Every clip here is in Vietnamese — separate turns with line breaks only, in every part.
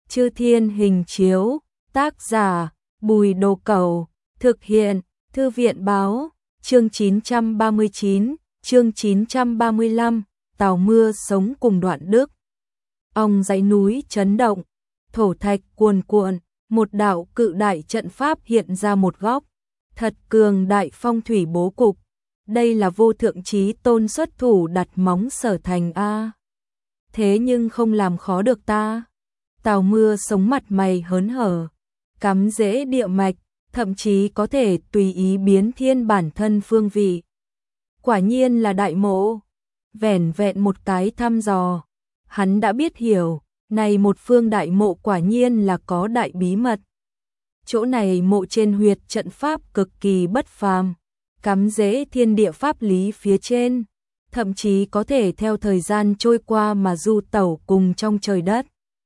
Chư Thiên Hình Chiếu, tác giả Bùi Đồ Cẩu, thực hiện Thư viện Báo, chương 939, chương 935, Tào Mưa sống cùng Đoạn Đức. Ong dãy núi chấn động, thổ thạch cuồn cuộn, một đạo cự đại trận pháp hiện ra một góc, thật cường đại phong thủy bố cục. Đây là Vô Thượng Chí Tôn xuất thủ đặt móng Sở Thành a. Thế nhưng không làm khó được ta. Tào Mưa sống mặt mày hớn hở, cắm rễ địa mạch, thậm chí có thể tùy ý biến thiên bản thân phương vị. Quả nhiên là đại mộ. Vẻn vẹn một cái thăm dò, hắn đã biết hiểu, này một phương đại mộ quả nhiên là có đại bí mật. Chỗ này mộ trên huyệt trận pháp cực kỳ bất phàm, cắm rễ thiên địa pháp lý phía trên, thậm chí có thể theo thời gian trôi qua mà du tẩu cùng trong trời đất.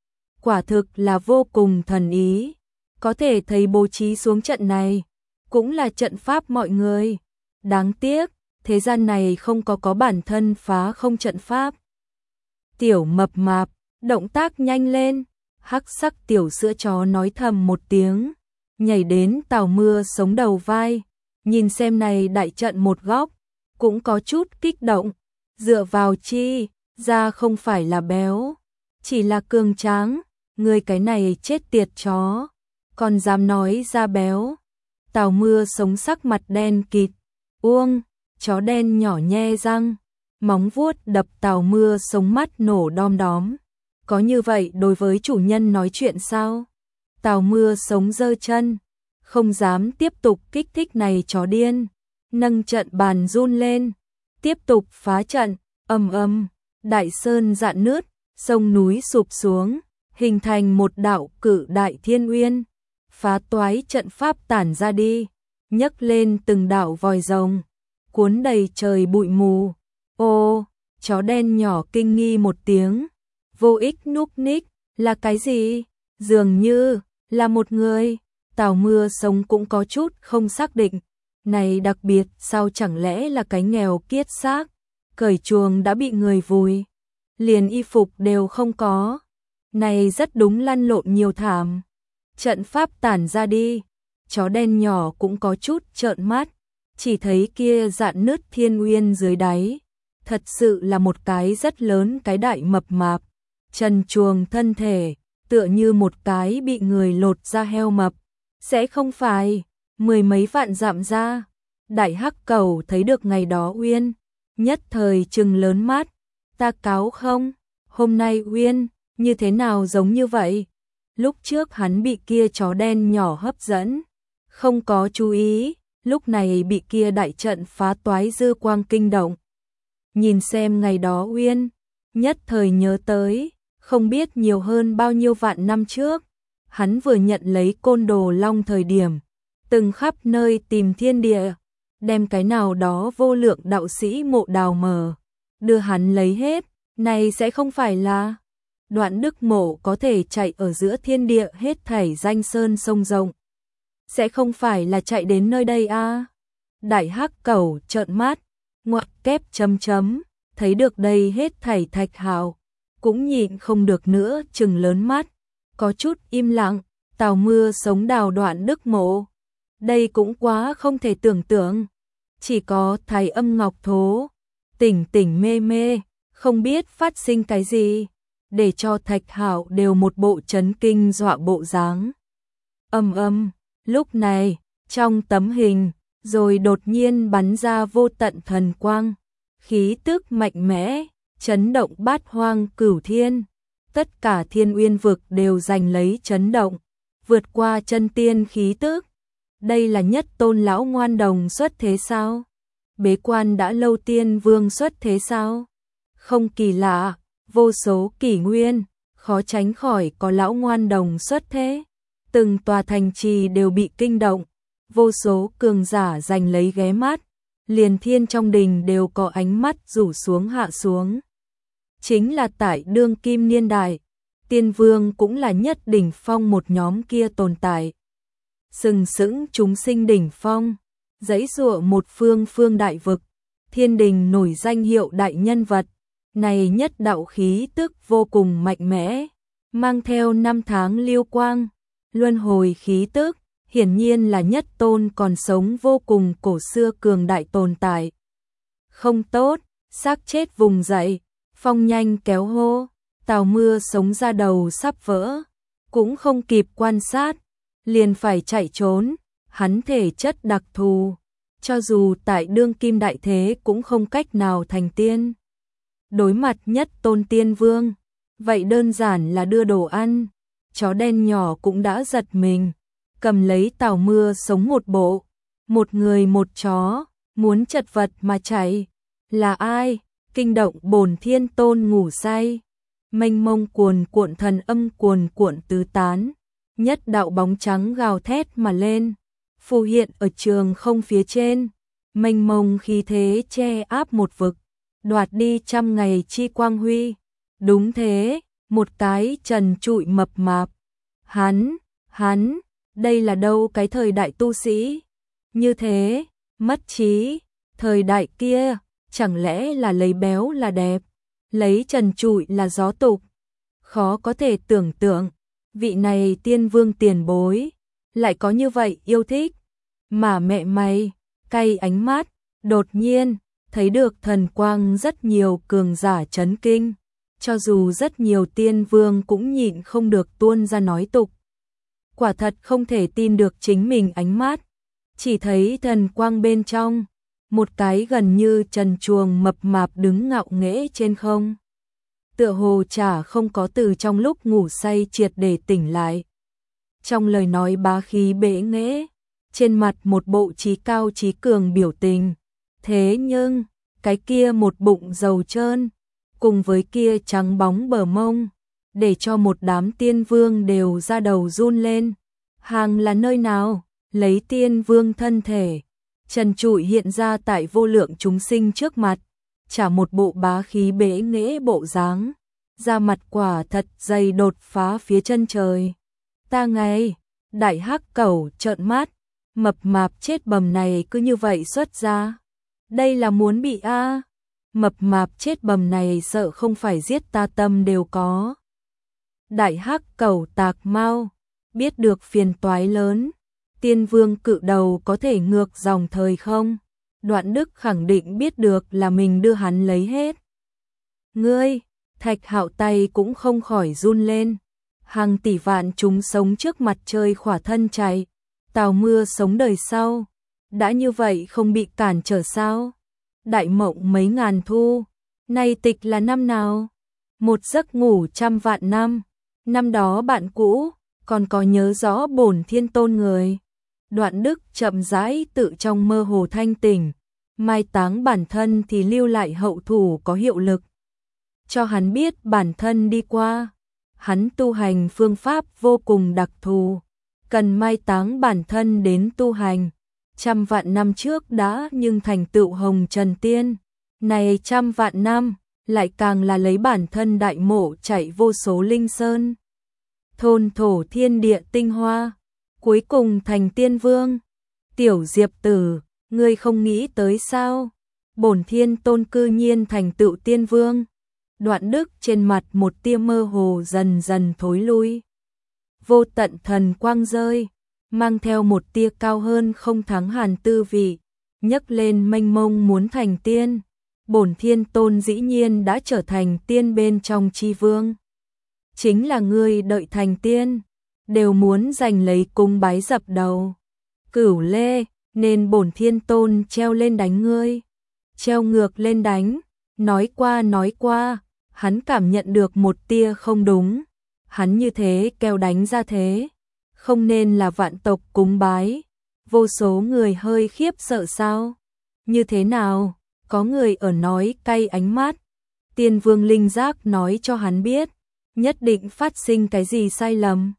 Quả thực là vô cùng thần ý, có thể thấy bố trí xuống trận này, cũng là trận pháp mọi người. Đáng tiếc, thế gian này không có bản thân phá không trận pháp. Tiểu mập mạp, động tác nhanh lên, hắc sắc tiểu sữa chó nói thầm một tiếng, nhảy đến Tào Mưa sống đầu vai, nhìn xem này đại trận một góc, cũng có chút kích động, dựa vào chi, da không phải là béo, chỉ là cường tráng, người cái này chết tiệt chó, còn dám nói da béo. Tào Mưa sống sắc mặt đen kịt, uông, chó đen nhỏ nhe răng, móng vuốt đập Tào Mưa sống mắt nổ đom đóm. Có như vậy đối với chủ nhân nói chuyện sao? Tào Mưa sống giơ chân, không dám tiếp tục kích thích này chó điên, nâng trận bàn run lên, tiếp tục phá trận, ầm, đại sơn rạn nứt, sông núi sụp xuống, hình thành một đạo cự đại thiên uyên, phá toái trận pháp tản ra đi, nhấc lên từng đạo vòi rồng, cuốn đầy trời bụi mù. Ô, chó đen nhỏ kinh nghi một tiếng, vô ích núp ních, là cái gì? Dường như là một người. Tào Mưa sống cũng có chút không xác định, này đặc biệt sao chẳng lẽ là cái nghèo kiết xác, cởi chuồng đã bị người vùi, liền y phục đều không có. Này rất đúng lăn lộn nhiều thảm. Trận pháp tản ra đi, chó đen nhỏ cũng có chút trợn mắt, chỉ thấy kia rạn nứt thiên uyên dưới đáy, thật sự là một cái rất lớn cái đại mập mạp, trần truồng thân thể, tựa như một cái bị người lột ra heo mập, sẽ không phải mười mấy vạn dặm ra. Đại hắc cầu thấy được ngày đó uyên, nhất thời trừng lớn mắt, ta cáo không, hôm nay uyên như thế nào giống như vậy? Lúc trước hắn bị kia chó đen nhỏ hấp dẫn, không có chú ý, lúc này bị kia đại trận phá toái dư quang kinh động. Nhìn xem ngày đó uyên, nhất thời nhớ tới, không biết nhiều hơn bao nhiêu vạn năm trước, hắn vừa nhận lấy Côn Đồ Long thời điểm, từng khắp nơi tìm thiên địa, đem cái nào đó vô lượng đạo sĩ mộ đào mở, đưa hắn lấy hết, này sẽ không phải là Đoạn Đức mộ có thể chạy ở giữa thiên địa hết thảy danh sơn sông rộng, sẽ không phải là chạy đến nơi đây a? Đại hắc cẩu trợn mắt, ngoặc kép chấm, thấy được đây hết thảy thạch hào, cũng nhịn không được nữa trừng lớn mắt, có chút im lặng. Tào Mưa sống đào Đoạn Đức mộ, đây cũng quá không thể tưởng tượng. Chỉ có Thái Âm Ngọc Thố tỉnh mê, không biết phát sinh cái gì, để cho thạch hạo đều một bộ chấn kinh dọa bộ dáng. Âm, lúc này, trong tấm hình, rồi đột nhiên bắn ra vô tận thần quang, khí tức mạnh mẽ, chấn động bát hoang cửu thiên, tất cả thiên uyên vực đều giành lấy chấn động, vượt qua chân tiên khí tức. Đây là nhất tôn lão ngoan đồng xuất thế sao? Bế quan đã lâu tiên vương xuất thế sao? Không kỳ lạ, vô số kỷ nguyên, khó tránh khỏi có lão ngoan đồng xuất thế. Từng tòa thành trì đều bị kinh động, vô số cường giả giành lấy ghé mắt, liền thiên trong đình đều có ánh mắt rủ xuống hạ xuống. Chính là tại đương kim niên đại, tiên vương cũng là nhất đỉnh phong một nhóm kia tồn tại. Sừng sững chúng sinh đỉnh phong, giãy giụa một phương đại vực, thiên đình nổi danh hiệu đại nhân vật, này nhất đạo khí tức vô cùng mạnh mẽ, mang theo năm tháng lưu quang, luân hồi khí tức, hiển nhiên là nhất tôn còn sống vô cùng cổ xưa cường đại tồn tại. Không tốt, xác chết vùng dậy, Phong nhanh kéo hô, Tào Mưa sống ra đầu sắp vỡ, cũng không kịp quan sát, liền phải chạy trốn, hắn thể chất đặc thù, cho dù tại đương kim đại thế cũng không cách nào thành tiên. Đối mặt nhất tôn tiên vương, vậy đơn giản là đưa đồ ăn, chó đen nhỏ cũng đã giật mình, cầm lấy Tào Mưa sống một bộ, một người một chó, muốn chật vật mà chạy. Là ai? Kinh động Bổn Thiên Tôn ngủ say. Mênh mông cuồn cuộn thần âm cuồn cuộn tứ tán, nhất đạo bóng trắng gào thét mà lên, phù hiện ở trường không phía trên, mênh mông khí thế che áp một vực, đoạt đi trăm ngày chi quang huy. Đúng thế, một cái trần trụi mập mạp. Hắn, đây là đâu cái thời đại tu sĩ? Như thế, mất trí, thời đại kia, chẳng lẽ là lấy béo là đẹp, lấy trần trụi là gió tục? Khó có thể tưởng tượng, vị này tiên vương tiền bối, lại có như vậy yêu thích. Mà mẹ mày, cay ánh mắt, đột nhiên, thấy được thần quang rất nhiều cường giả chấn kinh, cho dù rất nhiều tiên vương cũng nhịn không được tuôn ra nói tục. Quả thật không thể tin được chính mình ánh mắt, chỉ thấy thần quang bên trong, một cái gần như trần truồng mập mạp đứng ngạo nghễ trên không. Tựa hồ chả không có từ trong lúc ngủ say triệt để tỉnh lại. Trong lời nói bá khí bệ nghễ, trên mặt một bộ trí cao trí cường biểu tình. Thế nhưng, cái kia một bụng dầu trơn, cùng với kia trắng bóng bờ mông, để cho một đám tiên vương đều ra đầu run lên. Hàng là nơi nào? Lấy tiên vương thân thể, trần trụi hiện ra tại vô lượng chúng sinh trước mặt, chả một bộ bá khí bệ nghễ bộ dáng, da mặt quả thật dày đột phá phía chân trời. Ta ngay, đại hắc cẩu trợn mắt, mập mạp chết bầm này cứ như vậy xuất ra. Đây là muốn bị a? Mập mạp chết bầm này sợ không phải giết ta tâm đều có. Đại hắc cẩu tạc mau, biết được phiền toái lớn. Tiên vương cự đầu có thể ngược dòng thời không? Đoạn Đức khẳng định biết được là mình đưa hắn lấy hết. Ngươi, Thạch Hạo tay cũng không khỏi run lên. Hàng tỷ vạn chúng sống trước mặt trời khỏa thân chạy. Tào Mưa sống đời sau. Đã như vậy không bị cản trở sao? Đại mộng mấy ngàn thu. Nay tịch là năm nào? Một giấc ngủ trăm vạn năm. Năm đó bạn cũ, còn có nhớ rõ Bổn Thiên Tôn người. Đoạn Đức chậm rãi tự trong mơ hồ thanh tỉnh, mai táng bản thân thì lưu lại hậu thủ có hiệu lực. Cho hắn biết bản thân đi qua, hắn tu hành phương pháp vô cùng đặc thù, cần mai táng bản thân đến tu hành. Trăm vạn năm trước đã nhưng thành tựu hồng trần tiên, này trăm vạn năm, lại càng là lấy bản thân đại mộ chạy vô số linh sơn. Thôn thổ thiên địa tinh hoa. Cuối cùng thành tiên vương. Tiểu Diệp Tử, ngươi không nghĩ tới sao? Bổn Thiên Tôn cư nhiên thành tựu tiên vương. Đoạn Đức trên mặt một tia mơ hồ dần dần thối lui. Vô tận thần quang rơi, mang theo một tia cao hơn không thắng hàn tư vị, nhấc lên mênh mông muốn thành tiên. Bổn Thiên Tôn dĩ nhiên đã trở thành tiên bên trong chi vương. Chính là ngươi đợi thành tiên, đều muốn giành lấy cung bái dập đầu. Cửu Lê, nên Bổn Thiên Tôn treo lên đánh ngươi. Treo ngược lên đánh, nói qua, hắn cảm nhận được một tia không đúng. Hắn như thế kêu đánh ra thế, không nên là vạn tộc cúng bái. Vô số người hơi khiếp sợ sao? Như thế nào? Có người ở nói cay ánh mắt. Tiên vương linh giác nói cho hắn biết, nhất định phát sinh cái gì sai lầm.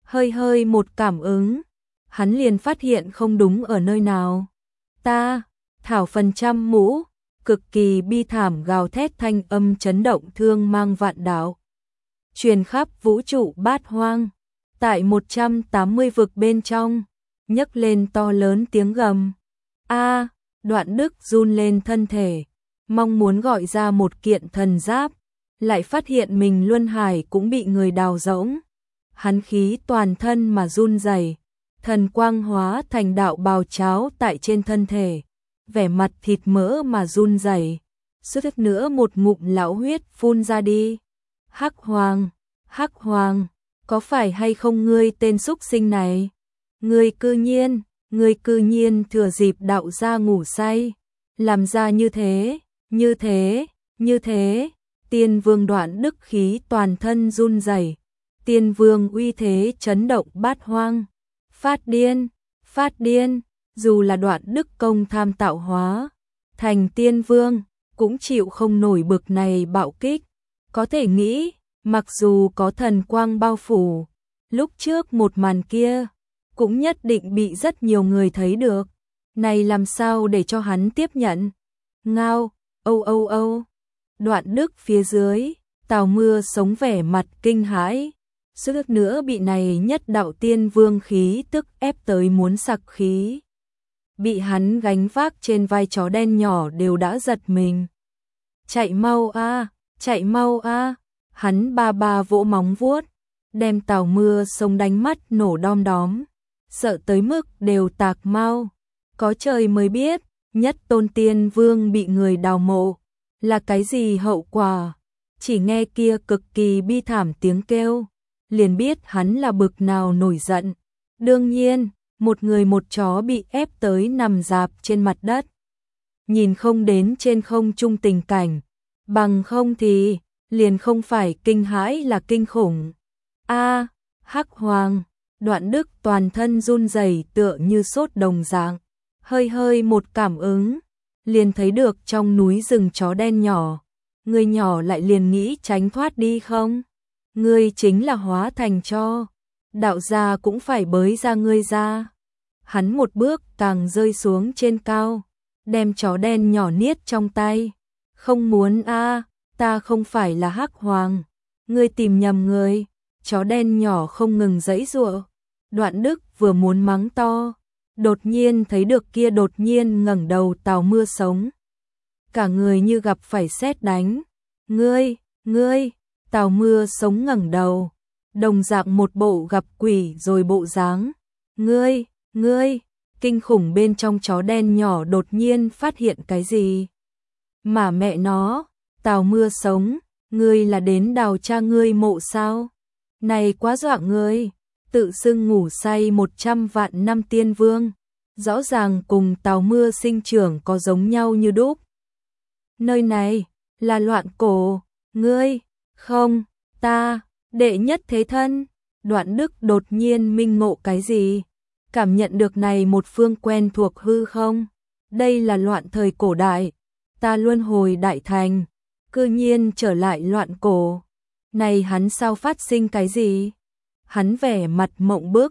Hơi một cảm ứng, hắn liền phát hiện không đúng ở nơi nào. Ta, thảo phần trăm mũ, cực kỳ bi thảm gào thét thanh âm chấn động thương mang vạn đạo. Truyền khắp vũ trụ bát hoang, tại 180 vực bên trong, nhấc lên to lớn tiếng gầm. A, Đoạn Đức run lên thân thể, mong muốn gọi ra một kiện thần giáp, lại phát hiện mình luân hải cũng bị người đào rỗng. Hắn khí toàn thân mà run rẩy, thần quang hóa thành đạo bào cháo tại trên thân thể, vẻ mặt thịt mỡ mà run rẩy. Suýt nữa một ngụm lão huyết phun ra đi. Hắc Hoàng, có phải hay không ngươi tên súc sinh này? Ngươi cư nhiên thừa dịp đạo gia ngủ say, làm ra như thế. Tiên Vương Đoạn Đức khí toàn thân run rẩy, Tiên Vương uy thế chấn động bát hoang. Phát điên, dù là Đoạn Đức công tham tạo hóa thành Tiên Vương, cũng chịu không nổi bực này bạo kích. Có thể nghĩ, mặc dù có thần quang bao phủ, lúc trước một màn kia cũng nhất định bị rất nhiều người thấy được. Này làm sao để cho hắn tiếp nhận? Ngao, âu. Đoạn Đức phía dưới, Tào Mưa sống vẻ mặt kinh hãi, suýt nữa bị này nhất đạo Tiên Vương khí tức ép tới muốn sặc khí. Bị hắn gánh vác trên vai chó đen nhỏ đều đã giật mình. Chạy mau a, hắn ba vỗ móng vuốt, đem Tào Mưa sống đánh mắt nổ đom đóm, sợ tới mức đều tạc mau. Có trời mới biết, nhất tôn Tiên Vương bị người đào mộ là cái gì hậu quả. Chỉ nghe kia cực kỳ bi thảm tiếng kêu, liền biết hắn là bực nào nổi giận. Đương nhiên, một người một chó bị ép tới nằm rạp trên mặt đất, nhìn không đến trên không trung tình cảnh, bằng không thì liền không phải kinh hãi là kinh khủng. Hắc Hoàng, Đoạn Đức toàn thân run rẩy tựa như sốt đồng dạng, hơi một cảm ứng, liền thấy được trong núi rừng chó đen nhỏ, người nhỏ lại liền nghĩ tránh thoát đi không? Ngươi chính là hóa thành cho, đạo gia cũng phải bới ra ngươi ra. Hắn một bước càng rơi xuống trên cao, đem chó đen nhỏ niết trong tay. Không muốn ta không phải là Hắc Hoàng, ngươi tìm nhầm người. Chó đen nhỏ không ngừng giãy giụa. Đoạn Đức vừa muốn mắng to, đột nhiên thấy được kia đột nhiên ngẩng đầu Tào Mưa sống. Cả người như gặp phải sét đánh. Ngươi, Tào Mưa sống ngẩng đầu, đồng dạng một bộ gặp quỷ rồi bộ dáng. Ngươi, kinh khủng bên trong chó đen nhỏ đột nhiên phát hiện cái gì? Mà mẹ nó, Tào Mưa sống, ngươi là đến đào cha ngươi mộ sao? Này quá dọa ngươi, tự xưng ngủ say 100 vạn năm Tiên Vương, rõ ràng cùng Tào Mưa sinh trưởng có giống nhau như đúc. Nơi này là Loạn Cổ, ngươi, không, ta, đệ nhất thế thân. Đoạn Đức đột nhiên minh ngộ cái gì? Cảm nhận được này một phương quen thuộc hư không? Đây là loạn thời cổ đại, ta luân hồi đại thành, cư nhiên trở lại Loạn Cổ. Này hắn sao phát sinh cái gì? Hắn vẻ mặt mộng bức.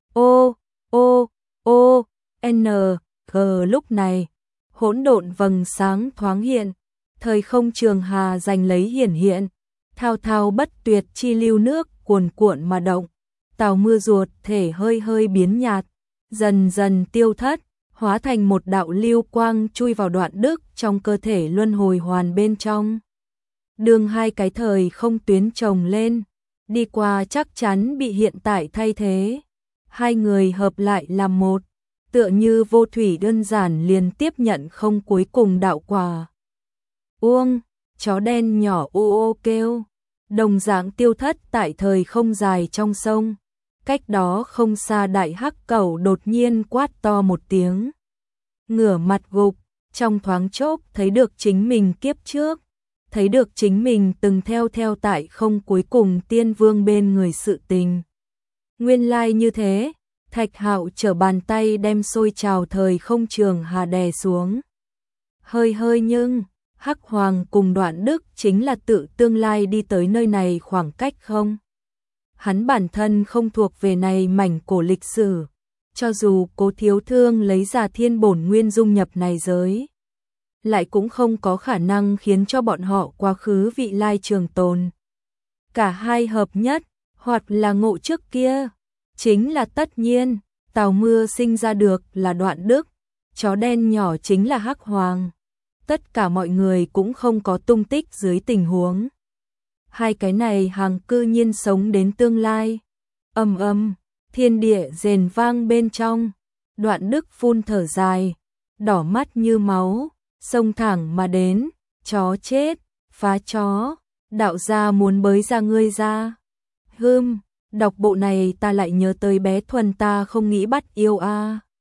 Lúc này, hỗn độn vầng sáng thoáng hiện, thời không trường hà giành lấy hiển hiện, thao thao bất tuyệt chi lưu nước cuồn cuộn mà động. Tào Mưa ruột thể hơi biến nhạt, dần dần tiêu thất, hóa thành một đạo lưu quang chui vào Đoạn Đức trong cơ thể luân hồi hoàn bên trong. Đường hai cái thời không tuyến chồng lên, đi qua chắc chắn bị hiện tại thay thế. Hai người hợp lại làm một, tựa như vô thủy đơn giản liền tiếp nhận không cuối cùng đạo quả. Uông, chó đen nhỏ ô kêu, đồng dạng tiêu thất tại thời không dài trong sông. Cách đó không xa đại hắc cẩu đột nhiên quát to một tiếng. Ngửa mặt gục, trong thoáng chốc thấy được chính mình kiếp trước, thấy được chính mình từng theo tại không cuối cùng Tiên Vương bên người sự tình. Nguyên lai như thế, Thạch Hạo trở bàn tay đem sôi trào thời không trường hà đè xuống. Hơi nhưng, Hắc Hoàng cùng Đoạn Đức chính là tự tương lai đi tới nơi này khoảng cách không? Hắn bản thân không thuộc về này mảnh cổ lịch sử, cho dù Cố Thiếu Thương lấy ra thiên bổn nguyên dung nhập này giới, lại cũng không có khả năng khiến cho bọn họ quá khứ vị lai trường tồn. Cả hai hợp nhất, hoặc là ngộ trước kia, chính là tất nhiên. Tào Mưa sinh ra được là Đoạn Đức, chó đen nhỏ chính là Hắc Hoàng. Tất cả mọi người cũng không có tung tích dưới tình huống hai cái này hàng cư nhiên sống đến tương lai. Ầm ầm, thiên địa rền vang bên trong. Đoạn Đức phun thở dài, đỏ mắt như máu, xông thẳng mà đến, chó chết, phá chó, đạo gia muốn bới ra ngươi ra. Đọc bộ này ta lại nhớ tới bé Thuần ta không nghĩ bắt yêu a.